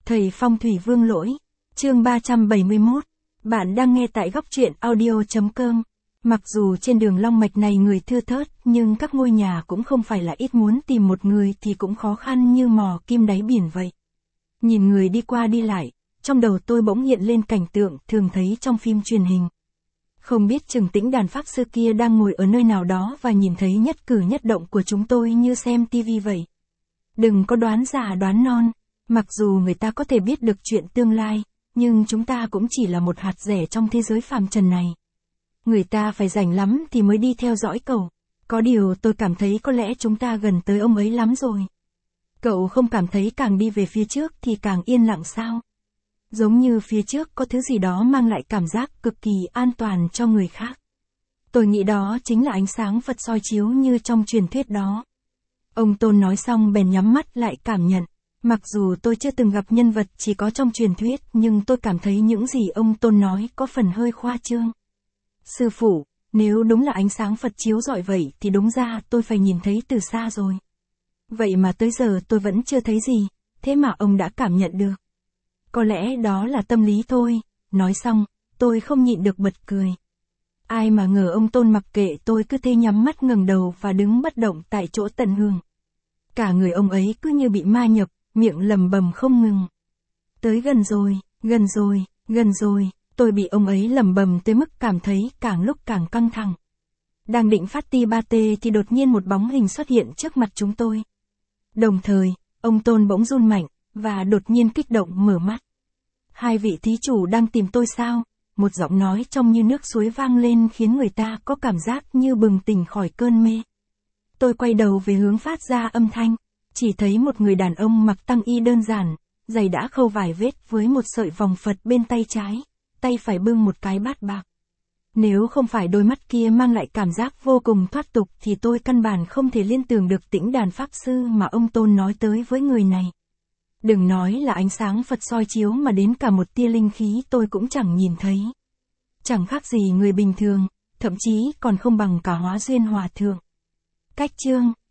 Thầy Phong thủy Vương Lỗi, chương 371. Bạn đang nghe tại góc truyện audio.com. Mặc dù trên đường Long Mạch này người thưa thớt, nhưng các ngôi nhà cũng không phải là ít, muốn tìm một người thì cũng khó khăn như mò kim đáy biển vậy. Nhìn người đi qua đi lại, trong đầu tôi bỗng hiện lên cảnh tượng thường thấy trong phim truyền hình. Không biết Trừng Tĩnh đàn pháp sư kia đang ngồi ở nơi nào đó và nhìn thấy nhất cử nhất động của chúng tôi như xem tivi vậy. Đừng có đoán già đoán non, mặc dù người ta có thể biết được chuyện tương lai, nhưng chúng ta cũng chỉ là một hạt rẻ trong thế giới phàm trần này. Người ta phải rảnh lắm thì mới đi theo dõi cậu. Có điều tôi cảm thấy có lẽ chúng ta gần tới ông ấy lắm rồi. Cậu không cảm thấy càng đi về phía trước thì càng yên lặng sao? Giống như phía trước có thứ gì đó mang lại cảm giác cực kỳ an toàn cho người khác. Tôi nghĩ đó chính là ánh sáng Phật soi chiếu như trong truyền thuyết đó. Ông Tôn nói xong bèn nhắm mắt lại cảm nhận. Mặc dù tôi chưa từng gặp nhân vật chỉ có trong truyền thuyết, nhưng tôi cảm thấy những gì ông Tôn nói có phần hơi khoa trương. Sư phụ, nếu đúng là ánh sáng Phật chiếu rọi vậy thì đúng ra tôi phải nhìn thấy từ xa rồi. Vậy mà tới giờ tôi vẫn chưa thấy gì, thế mà ông đã cảm nhận được. Có lẽ đó là tâm lý thôi. Nói xong, tôi không nhịn được bật cười. Ai mà ngờ ông Tôn mặc kệ tôi cứ thế nhắm mắt ngẩng đầu và đứng bất động tại chỗ tận hưởng. Cả người ông ấy cứ như bị ma nhập, miệng lầm bầm không ngừng. Tới gần rồi, gần rồi, gần rồi, tôi bị ông ấy lầm bầm tới mức cảm thấy càng lúc càng căng thẳng. Đang định phát ti ba tê thì đột nhiên một bóng hình xuất hiện trước mặt chúng tôi. Đồng thời, ông Tôn bỗng run mạnh, và đột nhiên kích động mở mắt. Hai vị thí chủ đang tìm tôi sao? Một giọng nói trông như nước suối vang lên khiến người ta có cảm giác như bừng tỉnh khỏi cơn mê. Tôi quay đầu về hướng phát ra âm thanh, chỉ thấy một người đàn ông mặc tăng y đơn giản, giày đã khâu vài vết với một sợi vòng Phật bên tay trái, tay phải bưng một cái bát bạc. Nếu không phải đôi mắt kia mang lại cảm giác vô cùng thoát tục thì tôi căn bản không thể liên tưởng được Tĩnh đàn pháp sư mà ông Tôn nói tới với người này. Đừng nói là ánh sáng Phật soi chiếu mà đến cả một tia linh khí tôi cũng chẳng nhìn thấy. Chẳng khác gì người bình thường, thậm chí còn không bằng cả Hóa Duyên Hòa Thượng. Cách chương